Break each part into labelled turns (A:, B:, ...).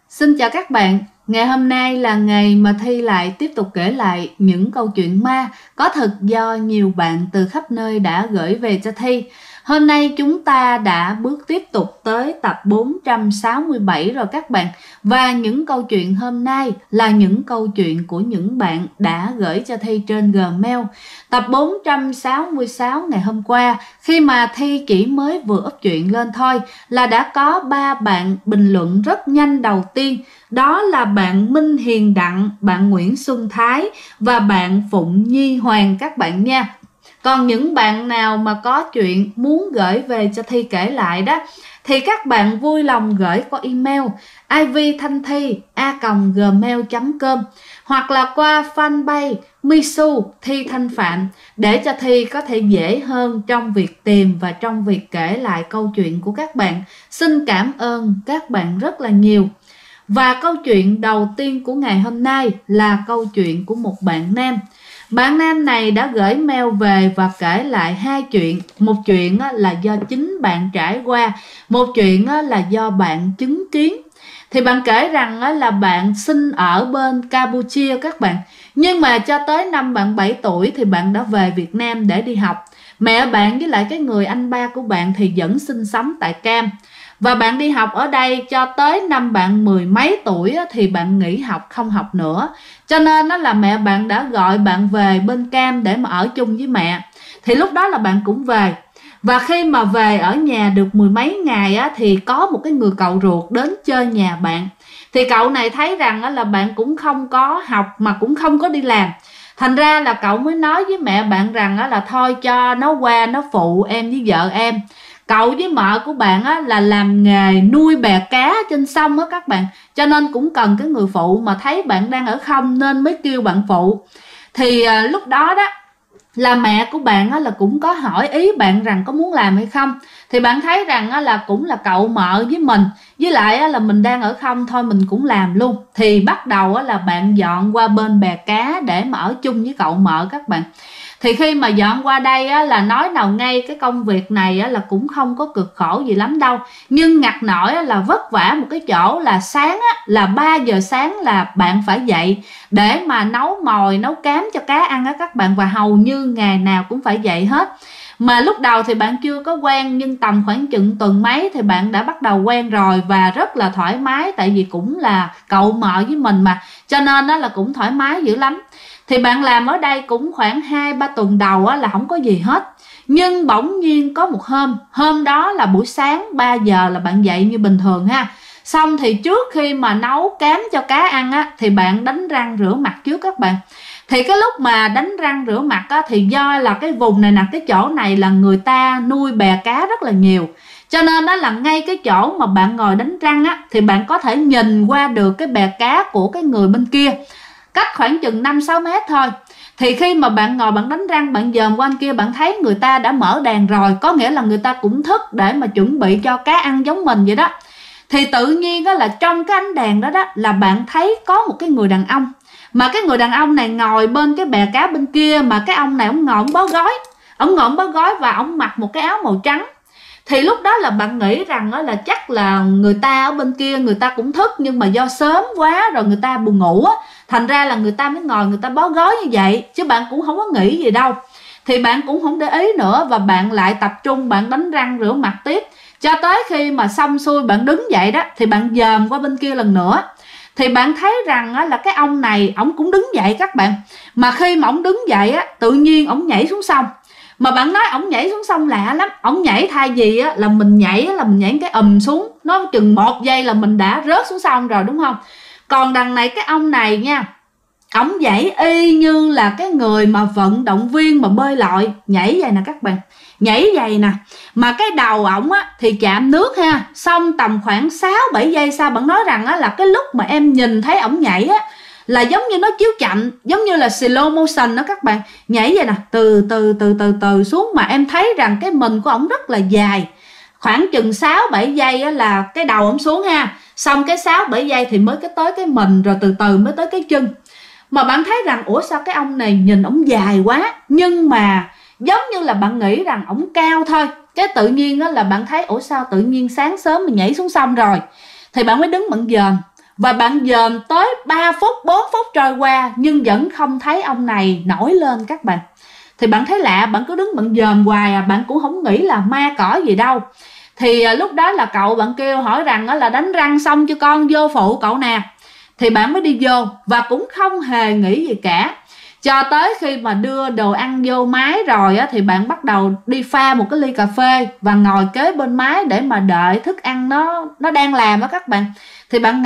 A: Xin chào các bạn, ngày hôm nay là ngày mà Thi lại tiếp tục kể lại những câu chuyện ma có thật do nhiều bạn từ khắp nơi đã gửi về cho Thi. Hôm nay chúng ta đã bước tiếp tục tới tập 467 rồi các bạn. Và những câu chuyện hôm nay là những câu chuyện của những bạn đã gửi cho Thi trên Gmail. Tập 466 ngày hôm qua, khi mà Thi chỉ mới vừa up chuyện lên thôi, là đã có 3 bạn bình luận rất nhanh đầu tiên. Đó là bạn Minh Hiền Đặng, bạn Nguyễn Xuân Thái và bạn Phụng Nhi Hoàng các bạn nha. Còn những bạn nào mà có chuyện muốn gửi về cho Thi kể lại đó, thì các bạn vui lòng gửi qua email ivthanthi@gmail.com hoặc là qua fanpage Misu Thi Thanh Phạm để cho Thi có thể dễ hơn trong việc tìm và trong việc kể lại câu chuyện của các bạn. Xin cảm ơn các bạn rất là nhiều. Và câu chuyện đầu tiên của ngày hôm nay là câu chuyện của một bạn nam. Bạn nam này đã gửi mail về và kể lại hai chuyện. Một chuyện là do chính bạn trải qua, một chuyện là do bạn chứng kiến. Thì bạn kể rằng là bạn sinh ở bên Campuchia các bạn. Nhưng mà cho tới năm bạn 7 tuổi thì bạn đã về Việt Nam để đi học. Mẹ bạn với lại cái người anh ba của bạn thì vẫn sinh sống tại Cam. Và bạn đi học ở đây cho tới năm bạn 10 mấy tuổi thì bạn nghỉ học không học nữa. Cho nên là mẹ bạn đã gọi bạn về bên Cam để mà ở chung với mẹ. Thì lúc đó là bạn cũng về. Và khi mà về ở nhà được 10 mấy ngày thì có một cái người cậu ruột đến chơi nhà bạn. Thì cậu này thấy rằng là bạn cũng không có học mà cũng không có đi làm. Thành ra là cậu mới nói với mẹ bạn rằng là thôi cho nó qua nó phụ em với vợ em. Cậu với mợ của bạn là làm nghề nuôi bè cá trên sông các bạn. Cho nên cũng cần cái người phụ, mà thấy bạn đang ở không nên mới kêu bạn phụ. Thì lúc đó đó là mẹ của bạn là cũng có hỏi ý bạn rằng có muốn làm hay không. Thì bạn thấy rằng là cũng là cậu mợ với mình, với lại là mình đang ở không thôi mình cũng làm luôn. Thì bắt đầu là bạn dọn qua bên bè cá để mà ở chung với cậu mợ các bạn. Thì khi mà dọn qua đây là nói nào ngay cái công việc này là cũng không có cực khổ gì lắm đâu. Nhưng ngặt nổi là vất vả một cái chỗ là sáng là 3 giờ sáng là bạn phải dậy để mà nấu mồi, nấu cám cho cá ăn các bạn. Và hầu như ngày nào cũng phải dậy hết. Mà lúc đầu thì bạn chưa có quen, nhưng tầm khoảng chừng tuần mấy thì bạn đã bắt đầu quen rồi. Và rất là thoải mái, tại vì cũng là cậu mợ với mình mà, cho nên là cũng thoải mái dữ lắm. Thì bạn làm ở đây cũng khoảng 2-3 tuần đầu là không có gì hết. Nhưng bỗng nhiên có một hôm đó là buổi sáng 3 giờ là bạn dậy như bình thường ha. Xong thì trước khi mà nấu cám cho cá ăn thì bạn đánh răng rửa mặt trước các bạn. Thì cái lúc mà đánh răng rửa mặt thì do là cái vùng này nè, cái chỗ này là người ta nuôi bè cá rất là nhiều. Cho nên đó là ngay cái chỗ mà bạn ngồi đánh răng thì bạn có thể nhìn qua được cái bè cá của cái người bên kia, cách khoảng chừng 5-6 mét thôi. Thì khi mà bạn ngồi bạn đánh răng, bạn dòm qua anh kia, bạn thấy người ta đã mở đèn rồi. Có nghĩa là người ta cũng thức để mà chuẩn bị cho cá ăn giống mình vậy đó. Thì tự nhiên là trong cái ánh đèn đó là bạn thấy có một cái người đàn ông. Mà cái người đàn ông này ngồi bên cái bè cá bên kia. Mà cái ông này ông ngồi ông bó gói. Ông ngồi ông bó gói và ông mặc một cái áo màu trắng. Thì lúc đó là bạn nghĩ rằng là chắc là người ta ở bên kia người ta cũng thức, nhưng mà do sớm quá rồi người ta buồn ngủ thành ra là người ta mới ngồi người ta bó gói như vậy, chứ bạn cũng không có nghĩ gì đâu. Thì bạn cũng không để ý nữa, và bạn lại tập trung bạn đánh răng rửa mặt tiếp. Cho tới khi mà xong xuôi bạn đứng dậy đó, thì bạn dòm qua bên kia lần nữa. Thì bạn thấy rằng là cái ông này ổng cũng đứng dậy các bạn. Mà khi mà ổng đứng dậy tự nhiên ổng nhảy xuống sông. Mà bạn nói ổng nhảy xuống sông lạ lắm. Ổng nhảy thay vì là mình nhảy cái xuống, nó chừng 1 giây là mình đã rớt xuống sông rồi, đúng không? Còn đằng này cái ông này nha, ổng nhảy y như là cái người mà vận động viên mà bơi lội nhảy vậy nè các bạn, nhảy vậy nè. Mà cái đầu ổng thì chạm nước ha. Xong tầm khoảng 6-7 giây sau, bạn nói rằng là cái lúc mà em nhìn thấy ổng nhảy là giống như nó chiếu chậm, giống như là slow motion đó các bạn. Nhảy vậy nè, từ từ xuống. Mà em thấy rằng cái mình của ổng rất là dài, khoảng chừng 6-7 giây là cái đầu ổng xuống ha. Xong cái 6-7 giây thì mới tới cái mình, rồi từ từ mới tới cái chân. Mà bạn thấy rằng ủa sao cái ông này nhìn ổng dài quá. Nhưng mà giống như là bạn nghĩ rằng ổng cao thôi. Cái tự nhiên là bạn thấy ủa sao tự nhiên sáng sớm mình nhảy xuống sông rồi. Thì bạn mới đứng bạn dòm. Và bạn dòm tới 3 phút 4 phút trôi qua nhưng vẫn không thấy ông này nổi lên các bạn. Thì bạn thấy lạ, bạn cứ đứng bạn dòm hoài à, bạn cũng không nghĩ là ma cỏ gì đâu. Thì lúc đó là cậu bạn kêu hỏi rằng là đánh răng xong cho con, vô phụ cậu nè. Thì bạn mới đi vô và cũng không hề nghĩ gì cả. Cho tới khi mà đưa đồ ăn vô máy rồi á, thì bạn bắt đầu đi pha một cái ly cà phê và ngồi kế bên máy để mà đợi thức ăn nó đang làm á các bạn. Thì bạn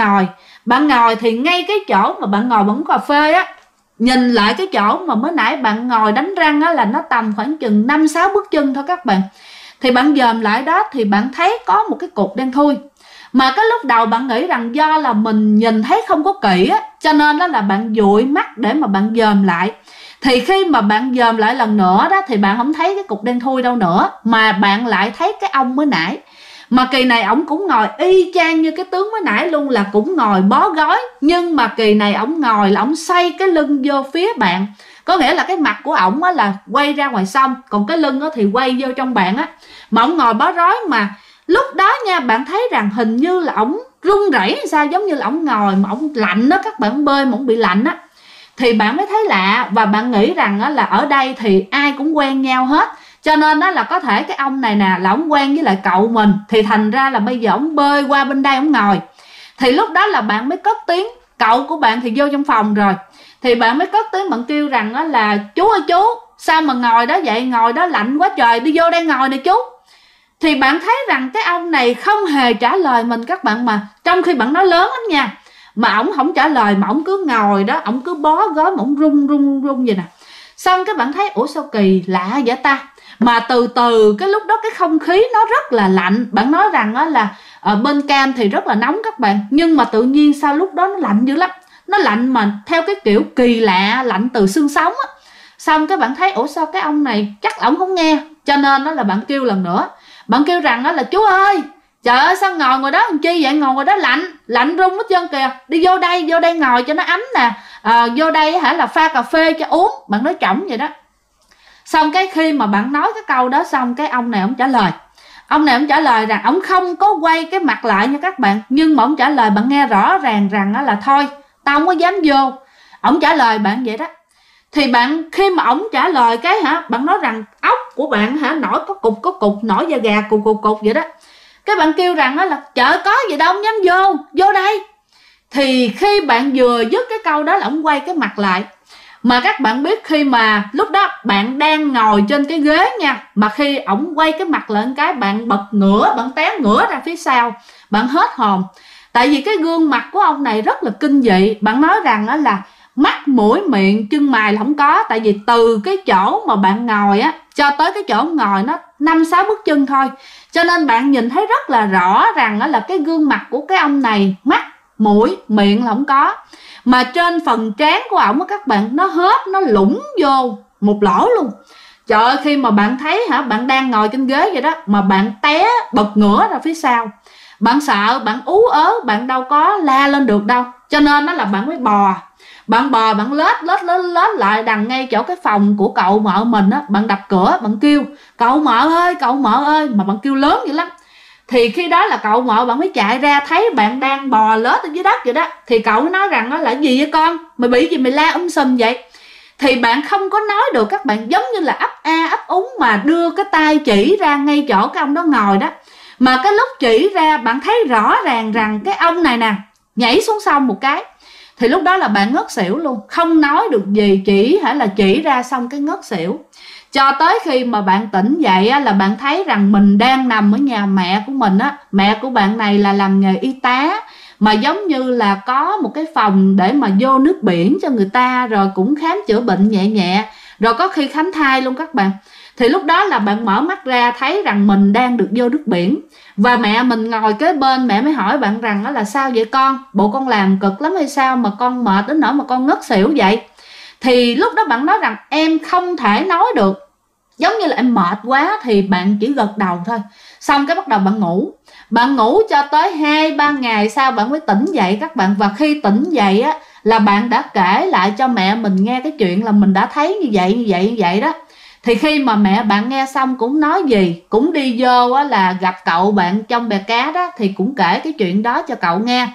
A: ngồi thì ngay cái chỗ mà bạn ngồi bóng cà phê á, nhìn lại cái chỗ mà mới nãy bạn ngồi đánh răng á, là nó tầm khoảng chừng 5-6 bước chân thôi các bạn. Thì bạn dòm lại đó thì bạn thấy có một cái cục đen thui. Mà cái lúc đầu bạn nghĩ rằng do là mình nhìn thấy không có kỹ á, cho nên đó là bạn dụi mắt để mà bạn dòm lại. Thì khi mà bạn dòm lại lần nữa đó thì bạn không thấy cái cục đen thui đâu nữa, mà bạn lại thấy cái ông mới nãy. Mà kỳ này ổng cũng ngồi y chang như cái tướng mới nãy luôn, là cũng ngồi bó gói. Nhưng mà kỳ này ổng ngồi là ổng xoay cái lưng vô phía bạn. Có nghĩa là cái mặt của ổng á là quay ra ngoài sông, còn cái lưng á thì quay vô trong bạn á. Mà ổng ngồi bó rối, mà lúc đó nha, bạn thấy rằng hình như là ổng run rẩy hay sao, giống như là ổng ngồi mà ổng lạnh đó các bạn, bơi mà ổng bị lạnh á. Thì bạn mới thấy lạ và bạn nghĩ rằng á là ở đây thì ai cũng quen nhau hết. Cho nên đó là có thể cái ông này nè là ổng quen với lại cậu mình, thì thành ra là bây giờ ổng bơi qua bên đây ổng ngồi. Thì lúc đó là bạn mới cất tiếng, cậu của bạn thì vô trong phòng rồi. Thì bạn mới cất tiếng bạn kêu rằng á là chú ơi chú, sao mà ngồi đó vậy, ngồi đó lạnh quá trời, đi vô đây ngồi nè chú. Thì bạn thấy rằng cái ông này không hề trả lời mình các bạn, mà trong khi bạn nói lớn lắm nha, mà ổng không trả lời, mà ổng cứ ngồi đó, ổng cứ bó gói mà ổng run vậy nè. Xong cái bạn thấy ủa sao kỳ lạ vậy ta. Mà từ từ cái lúc đó cái không khí nó rất là lạnh. Bạn nói rằng á là ở bên Cam thì rất là nóng các bạn, nhưng mà tự nhiên sao lúc đó nó lạnh dữ lắm. Nó lạnh mà theo cái kiểu kỳ lạ, lạnh từ xương sống á. Xong cái bạn thấy ủa sao cái ông này chắc ổng không nghe, cho nên đó là bạn kêu lần nữa. Bạn kêu rằng đó là chú ơi, trời ơi sao ngồi ngoài đó làm chi vậy, ngồi ngoài đó lạnh run hết trơn kìa, đi vô đây ngồi cho nó ấm nè, vô đây hả là pha cà phê cho uống. Bạn nói trỏng vậy đó. Xong cái khi mà bạn nói cái câu đó xong, cái ông này ông trả lời. Ông này ông trả lời rằng ông không có quay cái mặt lại nha các bạn, nhưng mà ông trả lời bạn nghe rõ ràng rằng là thôi tao không có dám vô. Ông trả lời bạn vậy đó. Thì bạn khi mà ổng trả lời cái hả, bạn nói rằng ốc của bạn hả nổi có cục nổi da gà cục vậy đó. Cái bạn kêu rằng đó là trời có gì đâu không dám vô đây. Thì khi bạn vừa dứt cái câu đó là ổng quay cái mặt lại. Mà các bạn biết khi mà lúc đó bạn đang ngồi trên cái ghế nha, mà khi ổng quay cái mặt lên cái bạn bật ngửa, bạn té ngửa ra phía sau, bạn hết hồn. Tại vì cái gương mặt của ông này rất là kinh dị. Bạn nói rằng đó là mắt mũi miệng chân mày là không có. Tại vì từ cái chỗ mà bạn ngồi á cho tới cái chỗ ngồi nó 5-6 bước chân thôi, cho nên bạn nhìn thấy rất là rõ rằng đó là cái gương mặt của cái ông này mắt mũi miệng là không có. Mà trên phần trán của ổng á các bạn, nó hớp nó lủng vô một lỗ luôn. Trời ơi, khi mà bạn thấy hả, bạn đang ngồi trên ghế vậy đó mà bạn té bật ngửa ra phía sau, bạn sợ, bạn ú ớ, bạn đâu có la lên được đâu, cho nên đó là bạn mới bò. Bạn lết lại đằng ngay chỗ cái phòng của cậu mợ mình á. Bạn đập cửa, bạn kêu cậu mợ ơi, mà bạn kêu lớn vậy lắm. Thì khi đó là cậu mợ bạn mới chạy ra, thấy bạn đang bò lết ở dưới đất vậy đó. Thì cậu mới nói rằng đó là gì vậy con, mày bị gì mày la sùm vậy. Thì bạn không có nói được các bạn, giống như là ấp a ấp úng mà đưa cái tay chỉ ra ngay chỗ cái ông đó ngồi đó. Mà cái lúc chỉ ra bạn thấy rõ ràng rằng cái ông này nè nhảy xuống sông một cái. Thì lúc đó là bạn ngất xỉu luôn, không nói được gì, chỉ ra xong cái ngất xỉu. Cho tới khi mà bạn tỉnh dậy á, là bạn thấy rằng mình đang nằm ở nhà mẹ của mình á. Mẹ của bạn này là làm nghề y tá, mà giống như là có một cái phòng để mà vô nước biển cho người ta, rồi cũng khám chữa bệnh nhẹ nhẹ, rồi có khi khám thai luôn các bạn. Thì lúc đó là bạn mở mắt ra thấy rằng mình đang được vô nước biển. Và mẹ mình ngồi kế bên, mẹ mới hỏi bạn rằng đó là sao vậy con, bộ con làm cực lắm hay sao mà con mệt đến nỗi mà con ngất xỉu vậy. Thì lúc đó bạn nói rằng em không thể nói được, giống như là em mệt quá. Thì bạn chỉ gật đầu thôi. Xong cái bắt đầu bạn ngủ cho tới 2-3 ngày sau bạn mới tỉnh dậy các bạn. Và khi tỉnh dậy á là bạn đã kể lại cho mẹ mình nghe cái chuyện là mình đã thấy như vậy đó. Thì khi mà mẹ bạn nghe xong cũng nói gì, cũng đi vô á là gặp cậu bạn trong bè cá đó, thì cũng kể cái chuyện đó cho cậu nghe.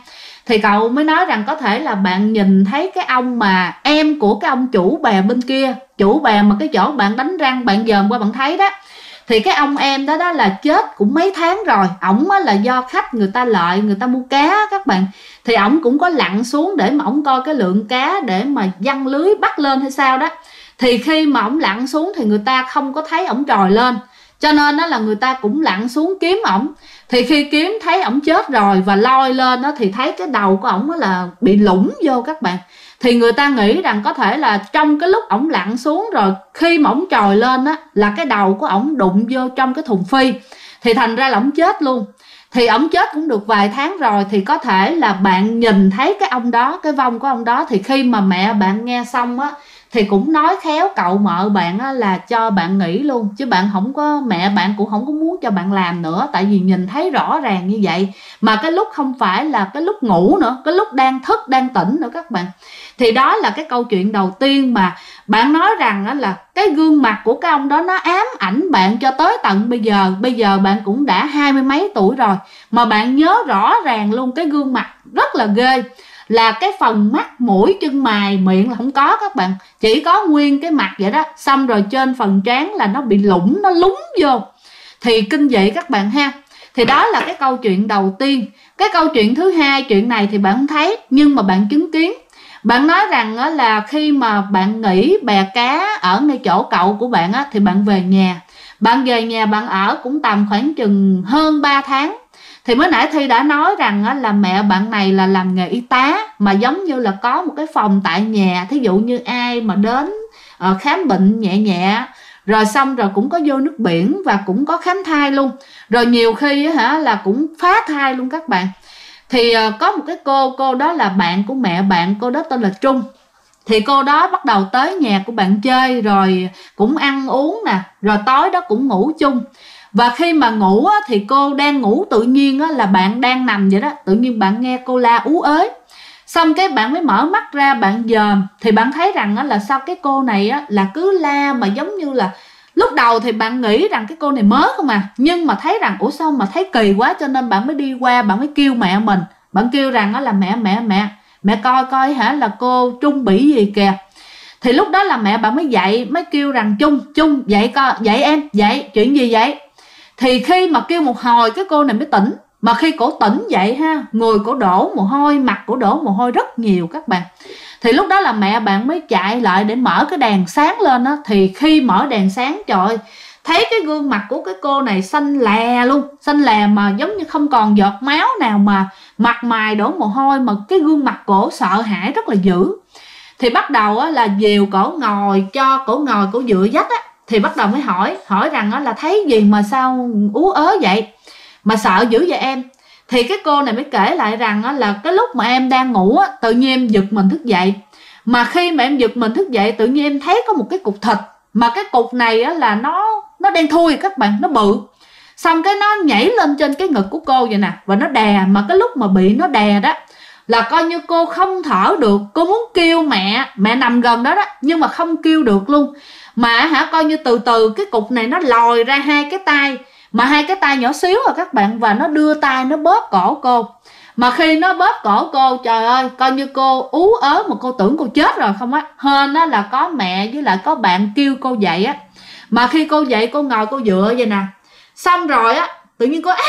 A: Thì cậu mới nói rằng có thể là bạn nhìn thấy cái ông mà em của cái ông chủ bè bên kia, chủ bè mà cái chỗ bạn đánh răng bạn dòm qua bạn thấy đó, thì cái ông em đó đó là chết cũng mấy tháng rồi. Ổng là do khách người ta lợi, người ta mua cá các bạn, thì ổng cũng có lặn xuống để mà ổng coi cái lượng cá để mà giăng lưới bắt lên hay sao đó. Thì khi mà ổng lặn xuống thì người ta không có thấy ổng trồi lên, cho nên đó là người ta cũng lặn xuống kiếm ổng. Thì khi kiếm thấy ổng chết rồi và lôi lên đó thì thấy cái đầu của ổng là bị lủng vô các bạn. Thì người ta nghĩ rằng có thể là trong cái lúc ổng lặn xuống rồi, khi mà ổng trồi lên á là cái đầu của ổng đụng vô trong cái thùng phi, thì thành ra là ổng chết luôn. Thì ổng chết cũng được vài tháng rồi, thì có thể là bạn nhìn thấy cái ông đó, cái vong của ông đó. Thì khi mà mẹ bạn nghe xong á thì cũng nói khéo cậu mợ bạn á là cho bạn nghỉ luôn, chứ bạn không có, mẹ bạn cũng không có muốn cho bạn làm nữa, tại vì nhìn thấy rõ ràng như vậy, mà cái lúc không phải là cái lúc ngủ nữa, cái lúc đang thức đang tỉnh nữa các bạn. Thì đó là cái câu chuyện đầu tiên mà bạn nói rằng á là cái gương mặt của cái ông đó nó ám ảnh bạn cho tới tận bây giờ. Bây giờ bạn cũng đã 20 mấy tuổi rồi mà bạn nhớ rõ ràng luôn cái gương mặt rất là ghê, là cái phần mắt mũi chân mày miệng là không có các bạn, chỉ có nguyên cái mặt vậy đó, xong rồi trên phần trán là nó bị lủng, nó lúng vô, thì kinh dị các bạn ha. Thì đó là cái câu chuyện đầu tiên. Cái câu chuyện thứ hai, chuyện này thì bạn không thấy nhưng mà bạn chứng kiến. Bạn nói rằng là khi mà bạn nghỉ bè cá ở ngay chỗ cậu của bạn á, thì bạn về nhà. Bạn về nhà bạn ở cũng tầm khoảng chừng hơn 3 tháng. Thì mới nãy Thi đã nói rằng là mẹ bạn này là làm nghề y tá, mà giống như là có một cái phòng tại nhà. Thí dụ như ai mà đến khám bệnh nhẹ nhẹ, rồi xong rồi cũng có vô nước biển và cũng có khám thai luôn. Rồi nhiều khi là cũng phá thai luôn các bạn. Thì có một cái cô đó là bạn của mẹ bạn, cô đó tên là Trung. Thì cô đó bắt đầu tới nhà của bạn chơi, rồi cũng ăn uống nè, rồi tối đó cũng ngủ chung. Và khi mà ngủ á, thì cô đang ngủ tự nhiên á, là bạn đang nằm vậy đó, tự nhiên bạn nghe cô la ú ới. Xong cái bạn mới mở mắt ra bạn dòm, thì bạn thấy rằng á, là sao cái cô này á, là cứ la mà giống như là lúc đầu thì bạn nghĩ rằng cái cô này mới không à, nhưng mà thấy rằng ủa sao mà thấy kỳ quá, cho nên bạn mới đi qua, bạn mới kêu mẹ mình. Bạn kêu rằng á, là mẹ coi coi là cô Trung bị gì kìa. Thì lúc đó là mẹ bạn mới dậy, mới kêu rằng Trung dậy coi, dậy em, dậy, chuyện gì vậy? Thì khi mà kêu một hồi cái cô này mới tỉnh. Mà khi cổ tỉnh dậy người cổ đổ mồ hôi, mặt cổ đổ mồ hôi rất nhiều các bạn. Thì lúc đó là mẹ bạn mới chạy lại để mở cái đèn sáng lên á. Thì khi mở đèn sáng, trời ơi, thấy cái gương mặt của cái cô này xanh lè luôn, xanh lè mà giống như không còn giọt máu nào, mà mặt mày đổ mồ hôi, mà cái gương mặt cổ sợ hãi rất là dữ. Thì bắt đầu là dìu cổ ngồi, cho cổ ngồi, cổ dựa dách á. Thì bắt đầu mới hỏi rằng là thấy gì mà sao ú ớ vậy, mà sợ dữ vậy em? Thì cái cô này mới kể lại rằng là cái lúc mà em đang ngủ á, tự nhiên em giật mình thức dậy. Mà khi mà em giật mình thức dậy, tự nhiên em thấy có một cái cục thịt, mà cái cục này á, là nó đen thui các bạn, nó bự. Xong cái nó nhảy lên trên cái ngực của cô vậy nè, và nó đè. Mà cái lúc mà bị nó đè đó là coi như cô không thở được. Cô muốn kêu mẹ nằm gần đó đó, nhưng mà không kêu được luôn. Mà coi như từ từ cái cục này nó lòi ra hai cái tay, mà hai cái tay nhỏ xíu à các bạn, và nó đưa tay nó bóp cổ cô. Mà khi nó bóp cổ cô, trời ơi, coi như cô ú ớ, mà cô tưởng cô chết rồi không á. Hên á là có mẹ với lại có bạn kêu cô dậy á. Mà khi cô dậy, cô ngồi cô dựa vậy nè. Xong rồi á, tự nhiên cô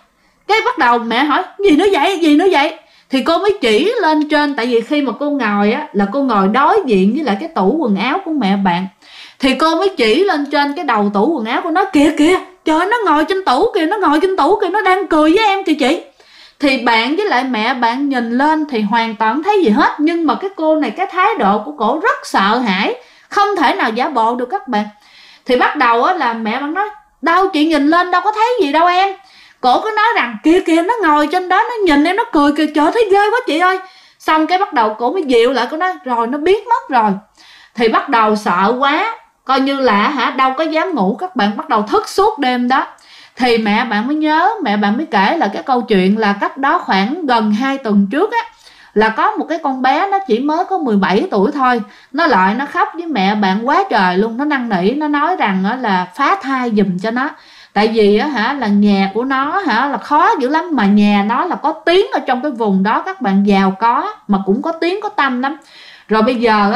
A: cái bắt đầu mẹ hỏi gì nữa vậy. Thì cô mới chỉ lên trên, tại vì khi mà cô ngồi á, là cô ngồi đối diện với lại cái tủ quần áo của mẹ bạn. Thì cô mới chỉ lên trên cái đầu tủ quần áo của nó, kìa trời ơi, nó ngồi trên tủ kìa, nó đang cười với em kìa chị. Thì bạn với lại mẹ bạn nhìn lên thì hoàn toàn không thấy gì hết. Nhưng mà cái cô này, cái thái độ của cổ rất sợ hãi, không thể nào giả bộ được các bạn. Thì bắt đầu á là mẹ bạn nói, đâu chị nhìn lên đâu có thấy gì đâu em. Cổ cứ nói rằng kìa nó ngồi trên đó, nó nhìn em, nó cười kìa, trời thấy ghê quá chị ơi. Xong cái bắt đầu cổ mới dịu lại, cô nói rồi nó biết mất rồi. Thì bắt đầu sợ quá, coi như là đâu có dám ngủ các bạn, bắt đầu thức suốt đêm đó. Thì mẹ bạn mới nhớ, mẹ bạn mới kể là cái câu chuyện là cách đó khoảng gần 2 tuần trước á, là có một cái con bé nó chỉ mới có 17 tuổi thôi. Nó lại nó khóc với mẹ bạn quá trời luôn, nó năn nỉ, nó nói rằng là phá thai giùm cho nó. Tại vì là nhà của nó là khó dữ lắm, mà nhà nó là có tiếng ở trong cái vùng đó các bạn, giàu có mà cũng có tiếng có tăm lắm. Rồi bây giờ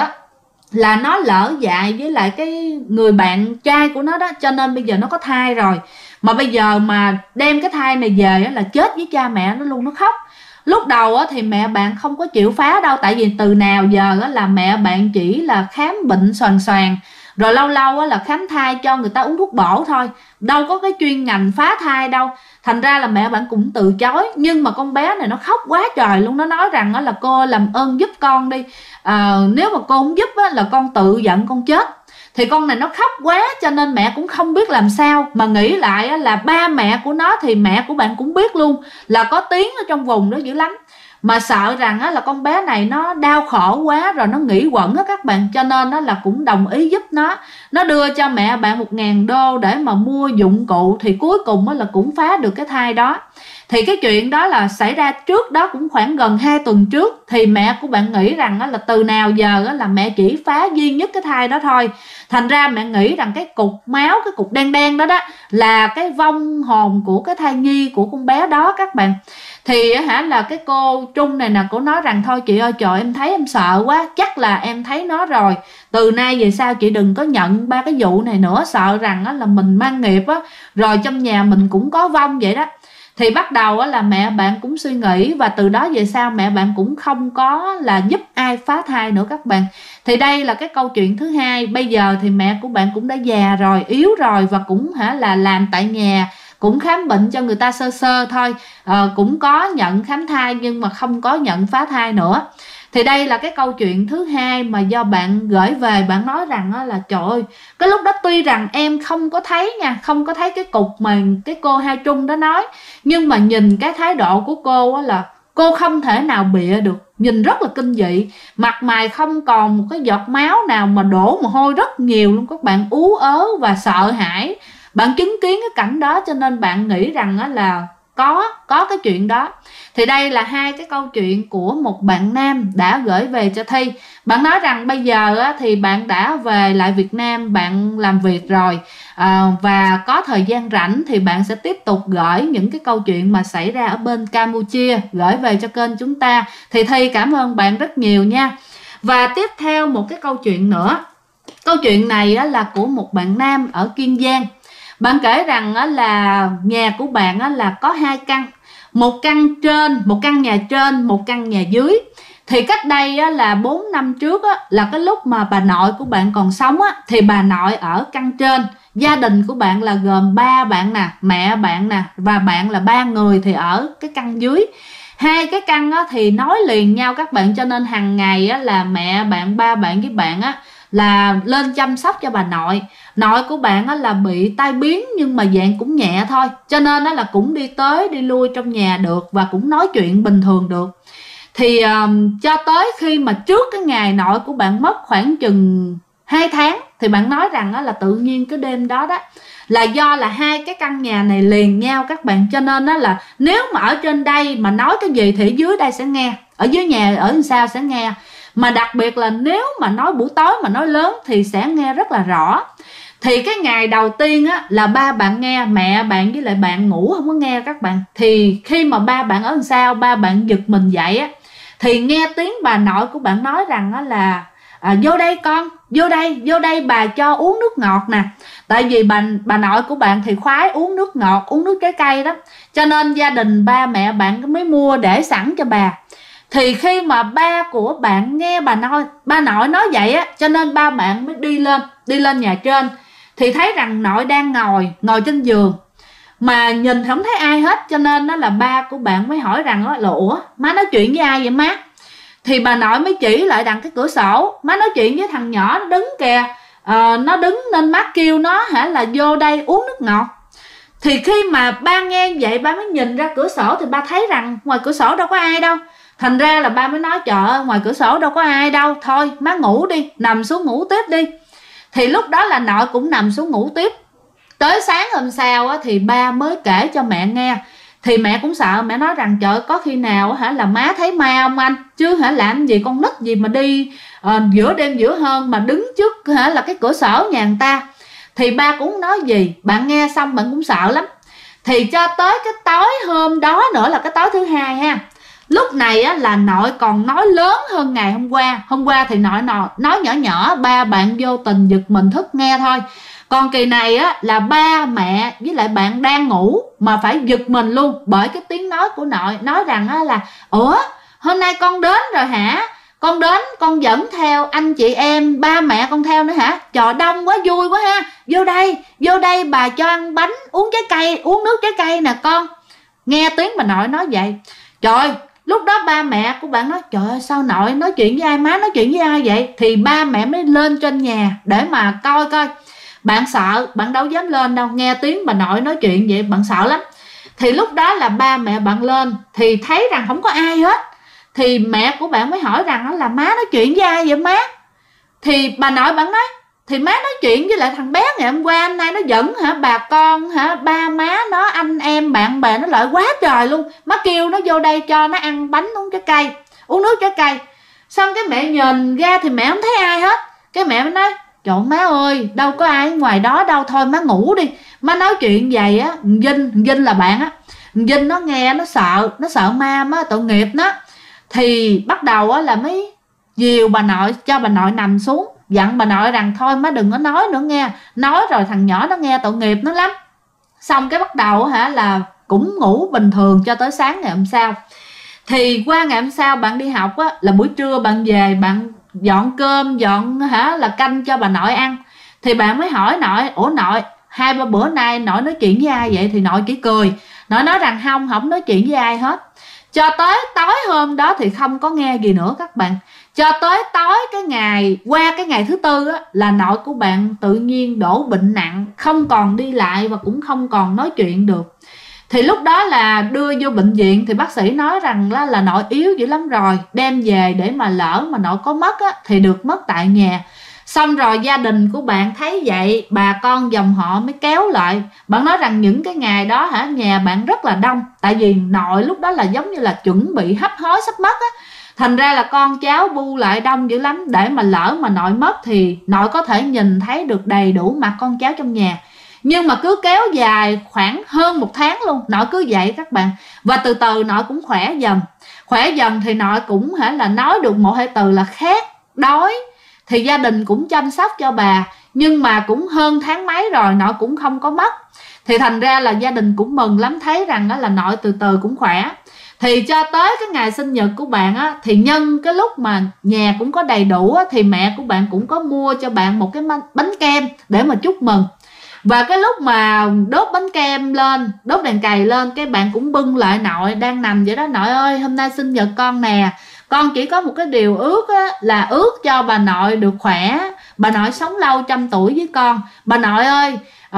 A: là nó lỡ dại với lại cái người bạn trai của nó đó, cho nên bây giờ nó có thai rồi. Mà bây giờ mà đem cái thai này về là chết với cha mẹ nó luôn, nó khóc. Lúc đầu thì mẹ bạn không có chịu phá đâu, tại vì từ nào giờ là mẹ bạn chỉ là khám bệnh xoàn xoàn, rồi lâu lâu là khám thai cho người ta uống thuốc bổ thôi, đâu có cái chuyên ngành phá thai đâu. Thành ra là mẹ bạn cũng từ chối. Nhưng mà con bé này nó khóc quá trời luôn, nó nói rằng là cô làm ơn giúp con đi, nếu mà cô không giúp là con tự giận con chết. Thì con này nó khóc quá cho nên mẹ cũng không biết làm sao, mà nghĩ lại là ba mẹ của nó thì mẹ của bạn cũng biết luôn là có tiếng ở trong vùng đó dữ lắm, mà sợ rằng là con bé này nó đau khổ quá rồi nó nghĩ quẩn các bạn, cho nên là cũng đồng ý giúp nó đưa cho mẹ bạn 1.000 đô để mà mua dụng cụ. Thì cuối cùng là cũng phá được cái thai đó. Thì cái chuyện đó là xảy ra trước đó cũng khoảng gần 2 tuần trước. Thì mẹ của bạn nghĩ rằng là từ nào giờ là mẹ chỉ phá duy nhất cái thai đó thôi. Thành ra mẹ nghĩ rằng cái cục máu, cái cục đen đen đó là cái vong hồn của cái thai nhi của con bé đó các bạn. Thì là cái cô Trung này nè, cô nói rằng thôi chị ơi, trời em thấy em sợ quá, chắc là em thấy nó rồi, từ nay về sau chị đừng có nhận 3 cái vụ này nữa, sợ rằng là mình mang nghiệp rồi trong nhà mình cũng có vong vậy đó. Thì bắt đầu là mẹ bạn cũng suy nghĩ, và từ đó về sau mẹ bạn cũng không có là giúp ai phá thai nữa các bạn. Thì đây là cái câu chuyện thứ hai. Bây giờ thì mẹ của bạn cũng đã già rồi, yếu rồi, và cũng là làm tại nhà, cũng khám bệnh cho người ta sơ sơ thôi, cũng có nhận khám thai nhưng mà không có nhận phá thai nữa. Thì đây là cái câu chuyện thứ hai mà do bạn gửi về. Bạn nói rằng là trời ơi, cái lúc đó tuy rằng em không có thấy nha, không có thấy cái cục mà cái cô Hai Trung đó nói, nhưng mà nhìn cái thái độ của cô là cô không thể nào bịa được, nhìn rất là kinh dị, mặt mày không còn một cái giọt máu nào mà đổ mồ hôi rất nhiều luôn các bạn, ú ớ và sợ hãi. Bạn chứng kiến cái cảnh đó cho nên bạn nghĩ rằng là có cái chuyện đó. Thì đây là hai cái câu chuyện của một bạn nam đã gửi về cho Thi. Bạn nói rằng bây giờ thì bạn đã về lại Việt Nam, bạn làm việc rồi, và có thời gian rảnh thì bạn sẽ tiếp tục gửi những cái câu chuyện mà xảy ra ở bên Campuchia gửi về cho kênh chúng ta. Thì Thi cảm ơn bạn rất nhiều nha. Và tiếp theo một cái câu chuyện nữa. Câu chuyện này là của một bạn nam ở Kiên Giang. Bạn kể rằng là nhà của bạn là có 2 căn, một căn nhà trên, một căn nhà dưới. Thì cách đây là 4 năm trước là cái lúc mà bà nội của bạn còn sống thì bà nội ở căn trên. Gia đình của bạn là gồm 3 bạn nè, mẹ bạn nè và bạn là 3 người thì ở cái căn dưới. 2 cái căn thì nối liền nhau các bạn, cho nên hàng ngày là mẹ bạn, ba bạn với bạn là lên chăm sóc cho bà nội. Nội của bạn là bị tai biến nhưng mà dạng cũng nhẹ thôi, cho nên là cũng đi tới đi lui trong nhà được và cũng nói chuyện bình thường được. Thì cho tới khi mà trước cái ngày nội của bạn mất khoảng chừng 2 tháng thì bạn nói rằng là tự nhiên cái đêm đó là do là 2 cái căn nhà này liền nhau các bạn, cho nên là nếu mà ở trên đây mà nói cái gì thì ở dưới đây sẽ nghe, ở dưới nhà ở sau sẽ nghe, mà đặc biệt là nếu mà nói buổi tối mà nói lớn thì sẽ nghe rất là rõ. Thì cái ngày đầu tiên là ba bạn nghe, mẹ bạn với lại bạn ngủ không có nghe các bạn. Thì khi mà ba bạn ở sau, ba bạn giật mình dậy thì nghe tiếng bà nội của bạn nói rằng là vô đây con, vô đây bà cho uống nước ngọt nè. Tại vì bà nội của bạn thì khoái uống nước ngọt, uống nước trái cây đó, cho nên gia đình ba mẹ bạn mới mua để sẵn cho bà. Thì khi mà ba của bạn nghe ba nội nói vậy cho nên ba bạn mới đi lên nhà trên. Thì thấy rằng nội đang ngồi trên giường mà nhìn không thấy ai hết, cho nên là ba của bạn mới hỏi rằng là ủa má nói chuyện với ai vậy má? Thì bà nội mới chỉ lại đằng cái cửa sổ, má nói chuyện với thằng nhỏ nó đứng kìa, nó đứng nên má kêu nó là vô đây uống nước ngọt. Thì khi mà ba nghe vậy, ba mới nhìn ra cửa sổ thì ba thấy rằng ngoài cửa sổ đâu có ai đâu. Thành ra là ba mới nói trời ơi, ngoài cửa sổ đâu có ai đâu, thôi má ngủ đi, nằm xuống ngủ tiếp đi. Thì lúc đó là nội cũng nằm xuống ngủ tiếp. Tới sáng hôm sau thì ba mới kể cho mẹ nghe. Thì mẹ cũng sợ, mẹ nói rằng trời, có khi nào là má thấy ma không anh? Chứ làm gì con nít gì mà đi giữa đêm giữa hơn mà đứng trước là cái cửa sổ nhà người ta. Thì ba cũng không nói gì, bạn nghe xong bạn cũng sợ lắm. Thì cho tới cái tối hôm đó nữa là cái tối thứ hai ha, lúc này á, là nội còn nói lớn hơn ngày hôm qua. Hôm qua thì nội nói nhỏ nhỏ, ba bạn vô tình giật mình thức nghe thôi. Còn kỳ này á, là ba mẹ với lại bạn đang ngủ mà phải giật mình luôn bởi cái tiếng nói của nội, nói rằng á, là ủa hôm nay con đến rồi hả, con đến con dẫn theo anh chị em ba mẹ con theo nữa hả, trời đông quá vui quá ha, vô đây bà cho ăn bánh uống trái cây, uống nước trái cây nè con. Nghe tiếng bà nội nói vậy, trời, lúc đó ba mẹ của bạn nói trời ơi sao nội nói chuyện với ai, má nói chuyện với ai vậy. Thì ba mẹ mới lên trên nhà để mà coi. Bạn sợ, bạn đâu dám lên đâu, nghe tiếng bà nội nói chuyện vậy bạn sợ lắm. Thì lúc đó là ba mẹ bạn lên thì thấy rằng không có ai hết. Thì mẹ của bạn mới hỏi rằng là má nói chuyện với ai vậy má. Thì bà nội bạn nói thì má nói chuyện với lại thằng bé ngày hôm qua, hôm nay nó dẫn hả bà con hả ba má nó, anh em bạn bè nó lại quá trời luôn. Má kêu nó vô đây cho nó ăn bánh uống trái cây, uống nước trái cây. Xong cái mẹ nhìn ra thì mẹ không thấy ai hết. Cái mẹ mới nói trời má ơi đâu có ai ngoài đó đâu, thôi má ngủ đi. Má nói chuyện vậy á, Vinh là bạn á, Vinh nó nghe nó sợ ma má tội nghiệp nó. Thì bắt đầu á là mới dìu bà nội, cho bà nội nằm xuống, dặn bà nội rằng thôi má đừng có nói nữa nghe, nói rồi thằng nhỏ nó nghe tội nghiệp nó lắm. Xong cái bắt đầu hả là cũng ngủ bình thường cho tới sáng ngày hôm sau. Thì qua ngày hôm sau bạn đi học á, là buổi trưa bạn về bạn dọn cơm, dọn hả là canh cho bà nội ăn. Thì bạn mới hỏi nội, ủa nội 2-3 bữa nay nội nói chuyện với ai vậy. Thì nội chỉ cười, nội nói rằng không nói chuyện với ai hết. Cho tới tối hôm đó thì không có nghe gì nữa các bạn. Cho tới tối cái ngày qua cái ngày thứ tư á, là nội của bạn tự nhiên đổ bệnh nặng, không còn đi lại và cũng không còn nói chuyện được. Thì lúc đó là đưa vô bệnh viện thì bác sĩ nói rằng là nội yếu dữ lắm rồi, đem về để mà lỡ mà nội có mất á, thì được mất tại nhà. Xong rồi gia đình của bạn thấy vậy, bà con dòng họ mới kéo lại. Bạn nói rằng những cái ngày đó hả, nhà bạn rất là đông. Tại vì nội lúc đó là giống như là chuẩn bị hấp hối sắp mất á. Thành ra là con cháu bu lại đông dữ lắm, để mà lỡ mà nội mất thì nội có thể nhìn thấy được đầy đủ mặt con cháu trong nhà. Nhưng mà cứ kéo dài khoảng hơn 1 tháng luôn, nội cứ vậy các bạn. Và từ từ nội cũng khỏe dần thì nội cũng là nói được 1-2 từ là khát, đói. Thì gia đình cũng chăm sóc cho bà, nhưng mà cũng hơn tháng mấy rồi nội cũng không có mất. Thì thành ra là gia đình cũng mừng lắm, thấy rằng đó là nội từ từ cũng khỏe. Thì cho tới cái ngày sinh nhật của bạn á, thì nhân cái lúc mà nhà cũng có đầy đủ á, thì mẹ của bạn cũng có mua cho bạn một cái bánh kem để mà chúc mừng. Và cái lúc mà đốt bánh kem lên, đốt đèn cày lên, cái bạn cũng bưng lại nội đang nằm vậy đó. Nội ơi hôm nay sinh nhật con nè, con chỉ có một cái điều ước á, là ước cho bà nội được khỏe, bà nội sống lâu 100 tuổi với con. Bà nội ơi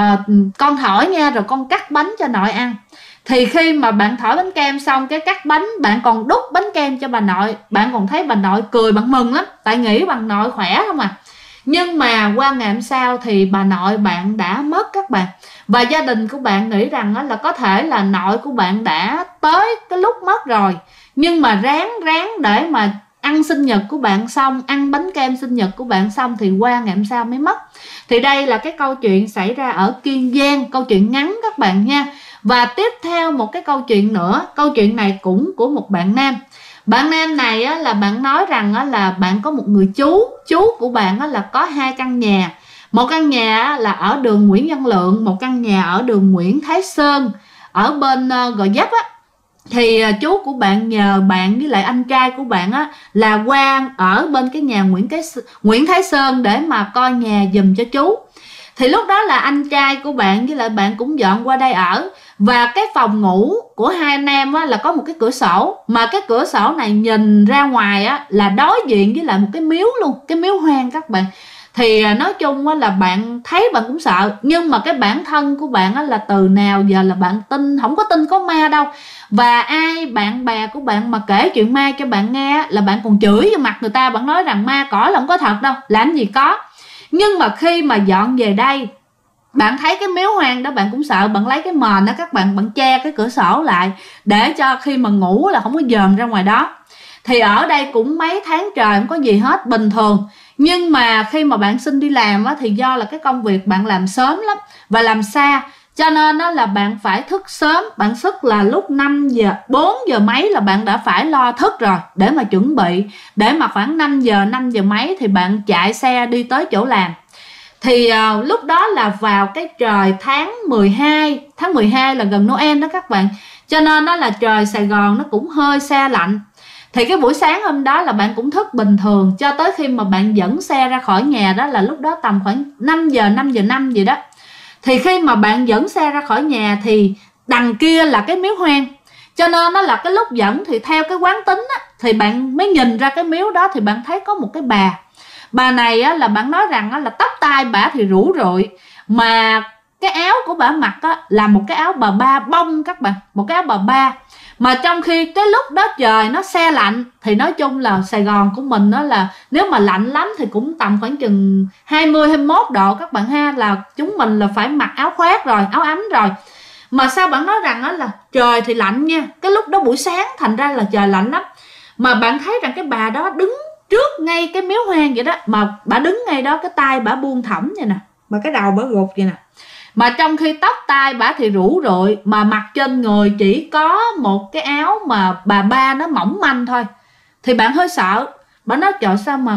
A: con thổi nha, rồi con cắt bánh cho nội ăn. Thì khi mà bạn thổi bánh kem xong, cái cắt bánh, bạn còn đút bánh kem cho bà nội, bạn còn thấy bà nội cười, bạn mừng lắm, tại nghĩ bà nội khỏe không à. Nhưng mà qua ngày hôm sau thì bà nội bạn đã mất các bạn. Và gia đình của bạn nghĩ rằng là có thể là nội của bạn đã tới cái lúc mất rồi. Nhưng mà ráng để mà ăn sinh nhật của bạn xong, ăn bánh kem sinh nhật của bạn xong thì qua ngày hôm sau mới mất. Thì đây là cái câu chuyện xảy ra ở Kiên Giang, câu chuyện ngắn các bạn nha. Và tiếp theo một cái câu chuyện nữa, câu chuyện này cũng của một bạn nam. Bạn nam này á, là bạn nói rằng á, là bạn có một người chú của bạn á, là có 2 căn nhà. Một căn nhà á, là ở đường Nguyễn Văn Lượng, một căn nhà ở đường Nguyễn Thái Sơn ở bên Gò Vấp á. Thì chú của bạn nhờ bạn với lại anh trai của bạn á, là qua ở bên cái nhà Nguyễn Thái Sơn để mà coi nhà giùm cho chú. Thì lúc đó là anh trai của bạn với lại bạn cũng dọn qua đây ở. Và cái phòng ngủ của 2 anh em á, là có một cái cửa sổ. Mà cái cửa sổ này nhìn ra ngoài á, là đối diện với lại một cái miếu luôn, cái miếu hoang các bạn. Thì nói chung á, là bạn thấy bạn cũng sợ. Nhưng mà cái bản thân của bạn á, là từ nào giờ là bạn tin, không có tin có ma đâu. Và ai bạn bè của bạn mà kể chuyện ma cho bạn nghe á, là bạn còn chửi vô mặt người ta. Bạn nói rằng ma cỏ là không có thật đâu, làm gì có. Nhưng mà khi mà dọn về đây, bạn thấy cái miếu hoang đó bạn cũng sợ. Bạn lấy cái mền đó các bạn che cái cửa sổ lại, để cho khi mà ngủ là không có dòm ra ngoài đó. Thì ở đây cũng mấy tháng trời không có gì hết, bình thường. Nhưng mà khi mà bạn xin đi làm á, thì do là cái công việc bạn làm sớm lắm và làm xa, cho nên đó là bạn phải thức sớm. Bạn thức là lúc 5 giờ, 4 giờ mấy là bạn đã phải lo thức rồi để mà chuẩn bị, để mà khoảng 5 giờ mấy thì bạn chạy xe đi tới chỗ làm. Thì lúc đó là vào cái trời tháng 12 là gần Noel đó các bạn, cho nên đó là trời Sài Gòn nó cũng hơi se lạnh. Thì cái buổi sáng hôm đó là bạn cũng thức bình thường cho tới khi mà bạn dẫn xe ra khỏi nhà, đó là lúc đó tầm khoảng 5 giờ 5 gì đó. Thì khi mà bạn dẫn xe ra khỏi nhà thì đằng kia là cái miếu hoang, cho nên nó là cái lúc dẫn thì theo cái quán tính á, thì bạn mới nhìn ra cái miếu đó thì bạn thấy có một cái bà này á, là bạn nói rằng á, là tóc tai bả thì rủ rượi, mà cái áo của bả mặc á, là một cái áo bà ba bông các bạn, một cái áo bà ba. Mà trong khi cái lúc đó trời nó se lạnh, thì nói chung là Sài Gòn của mình đó là nếu mà lạnh lắm thì cũng tầm khoảng chừng 20-21 độ các bạn ha, là chúng mình là phải mặc áo khoác rồi, áo ấm rồi. Mà sao bạn nói rằng đó là trời thì lạnh nha, cái lúc đó buổi sáng thành ra là trời lạnh lắm. Mà bạn thấy rằng cái bà đó đứng trước ngay cái miếu hoang vậy đó, mà bà đứng ngay đó, cái tay bà buông thõng vậy nè, mà cái đầu bà gục vậy nè. Mà trong khi tóc tai bả thì rủ rượi, mà mặc trên người chỉ có một cái áo mà bà ba nó mỏng manh thôi. Thì bạn hơi sợ. Bà nói trời sao mà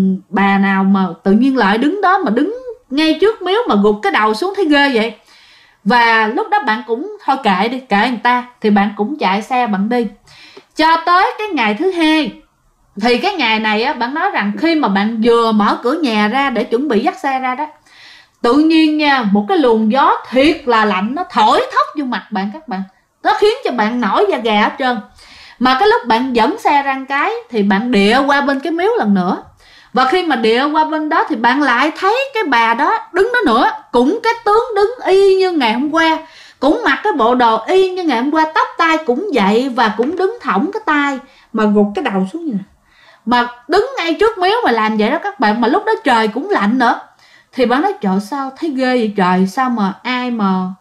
A: bà nào mà tự nhiên lại đứng đó, mà đứng ngay trước miếu mà gục cái đầu xuống thấy ghê vậy. Và lúc đó bạn cũng thôi kệ đi, kệ người ta. Thì bạn cũng chạy xe bạn đi. Cho tới cái ngày thứ hai. Thì cái ngày này á, bạn nói rằng khi mà bạn vừa mở cửa nhà ra để chuẩn bị dắt xe ra đó, tự nhiên nha, một cái luồng gió thiệt là lạnh nó thổi thốc vô mặt bạn các bạn. Nó khiến cho bạn nổi da gà hết trơn. Mà cái lúc bạn dẫn xe ra cái thì bạn địa qua bên cái miếu lần nữa. Và khi mà địa qua bên đó thì bạn lại thấy cái bà đó đứng đó nữa. Cũng cái tướng đứng y như ngày hôm qua, cũng mặc cái bộ đồ y như ngày hôm qua, tóc tai cũng vậy, và cũng đứng thõng cái tai mà gục cái đầu xuống như nè. Mà đứng ngay trước miếu mà làm vậy đó các bạn. Mà lúc đó trời cũng lạnh nữa. Thì bạn nói trời sao thấy ghê vậy trời, sao mà ai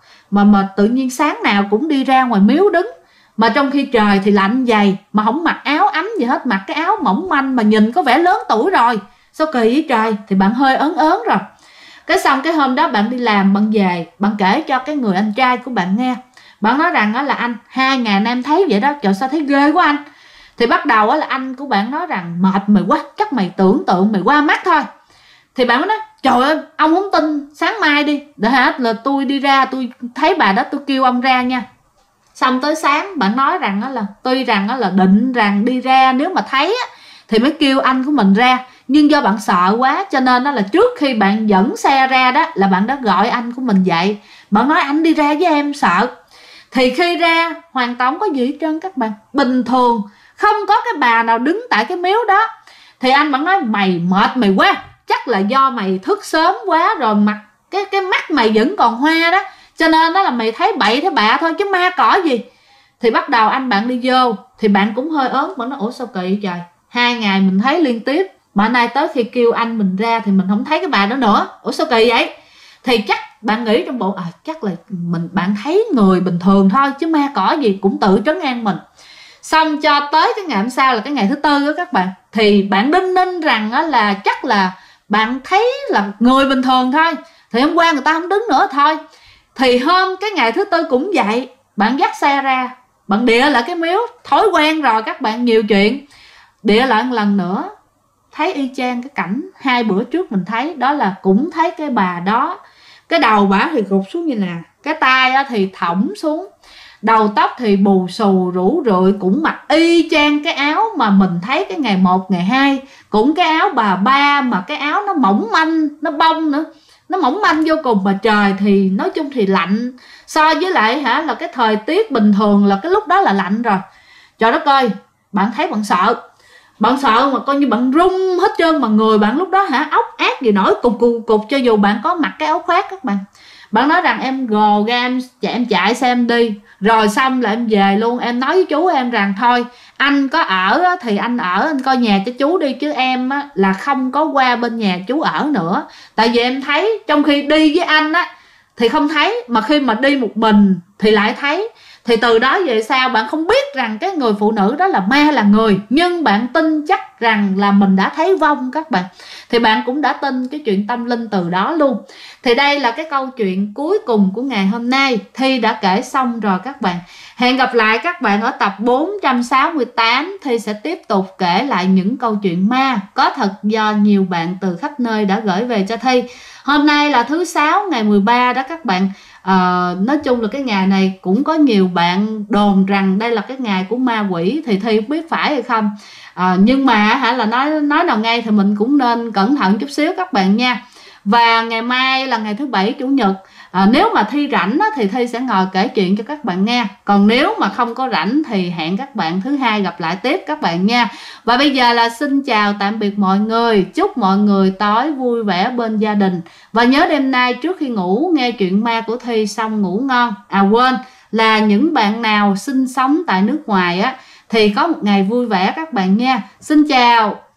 A: mà tự nhiên sáng nào cũng đi ra ngoài miếu đứng, mà trong khi trời thì lạnh dày mà không mặc áo ấm gì hết, mặc cái áo mỏng manh mà nhìn có vẻ lớn tuổi rồi, sao kỳ vậy trời. Thì bạn hơi ớn rồi. Cái xong cái hôm đó bạn đi làm, bạn về, bạn kể cho cái người anh trai của bạn nghe. Bạn nói rằng đó là anh, 2 ngày nay em thấy vậy đó, trời sao thấy ghê quá anh. Thì bắt đầu là anh của bạn nói rằng mệt mày quá, chắc mày tưởng tượng mày qua mắt thôi. Thì bạn nói trời ơi, ông không tin, sáng mai đi để hết là tôi đi ra, tôi thấy bà đó tôi kêu ông ra nha. Xong tới sáng bạn nói rằng là tuy rằng là định rằng đi ra, nếu mà thấy thì mới kêu anh của mình ra, nhưng do bạn sợ quá cho nên đó là trước khi bạn dẫn xe ra đó là bạn đã gọi anh của mình dậy. Bạn nói anh đi ra với em, sợ. Thì khi ra hoàn toàn không có gì hết trơn các bạn, bình thường, không có cái bà nào đứng tại cái miếu đó. Thì anh bạn nói mày mệt mày quá, chắc là do mày thức sớm quá rồi, mặt cái mắt mày vẫn còn hoa đó, cho nên đó là mày thấy bậy thấy bạ thôi chứ ma cỏ gì. Thì bắt đầu anh bạn đi vô thì bạn cũng hơi ớn, bạn nói ủa sao kỳ vậy trời, 2 ngày mình thấy liên tiếp mà nay tới khi kêu anh mình ra thì mình không thấy cái bà đó nữa, ủa sao kỳ vậy. Thì chắc bạn nghĩ trong bộ chắc là bạn thấy người bình thường thôi chứ ma cỏ gì, cũng tự trấn an mình. Xong cho tới cái ngày hôm sau là cái ngày thứ tư đó các bạn, thì bạn đinh ninh rằng là chắc là bạn thấy là người bình thường thôi, thì hôm qua người ta không đứng nữa thôi. Thì hôm cái ngày thứ tư cũng vậy, bạn dắt xe ra, bạn địa lại cái miếu, thói quen rồi các bạn, nhiều chuyện. Địa lại một lần nữa, thấy y chang cái cảnh 2 bữa trước mình thấy, đó là cũng thấy cái bà đó, cái đầu bả thì gục xuống như nè, cái tai thì thõng xuống, đầu tóc thì bù xù rủ rượi, cũng mặc y chang cái áo mà mình thấy cái ngày 1, ngày 2, cũng cái áo bà ba, mà cái áo nó mỏng manh, nó bông nữa, nó mỏng manh vô cùng. Mà trời thì nói chung thì lạnh, so với lại là cái thời tiết bình thường là cái lúc đó là lạnh rồi. Trời đất ơi, bạn thấy bạn sợ mà coi như bạn run hết trơn, mà người bạn lúc đó ốc ác gì nổi cục, cho dù bạn có mặc cái áo khoác các bạn. Bạn nói rằng em gồ ra, em chạy xe em đi, rồi xong là em về luôn. Em nói với chú em rằng thôi anh có ở thì anh ở, anh coi nhà cho chú đi, chứ em là không có qua bên nhà chú ở nữa. Tại vì em thấy trong khi đi với anh thì không thấy, mà khi mà đi một mình thì lại thấy. Thì từ đó về sau bạn không biết rằng cái người phụ nữ đó là ma là người, nhưng bạn tin chắc rằng là mình đã thấy vong các bạn. thì bạn cũng đã tin cái chuyện tâm linh từ đó luôn. Thì đây là cái câu chuyện cuối cùng của ngày hôm nay, Thi đã kể xong rồi các bạn. Hẹn gặp lại các bạn ở tập 468. Thi sẽ tiếp tục kể lại những câu chuyện ma có thật do nhiều bạn từ khắp nơi đã gửi về cho Thi. Hôm nay là thứ Sáu ngày 13 đó các bạn. Nói chung là cái ngày này cũng có nhiều bạn đồn rằng đây là cái ngày của ma quỷ, thì Thi không biết phải hay không. Nhưng mà là nói nào ngay thì mình cũng nên cẩn thận chút xíu các bạn nha. Và ngày mai là ngày thứ Bảy Chủ nhật, nếu mà Thi rảnh thì Thi sẽ ngồi kể chuyện cho các bạn nghe. Còn nếu mà không có rảnh thì hẹn các bạn thứ Hai gặp lại tiếp các bạn nha. Và bây giờ là xin chào tạm biệt mọi người. Chúc mọi người tối vui vẻ bên gia đình. Và nhớ đêm nay trước khi ngủ nghe chuyện ma của Thi xong ngủ ngon. Quên là những bạn nào sinh sống tại nước ngoài thì có một ngày vui vẻ các bạn nha. Xin chào.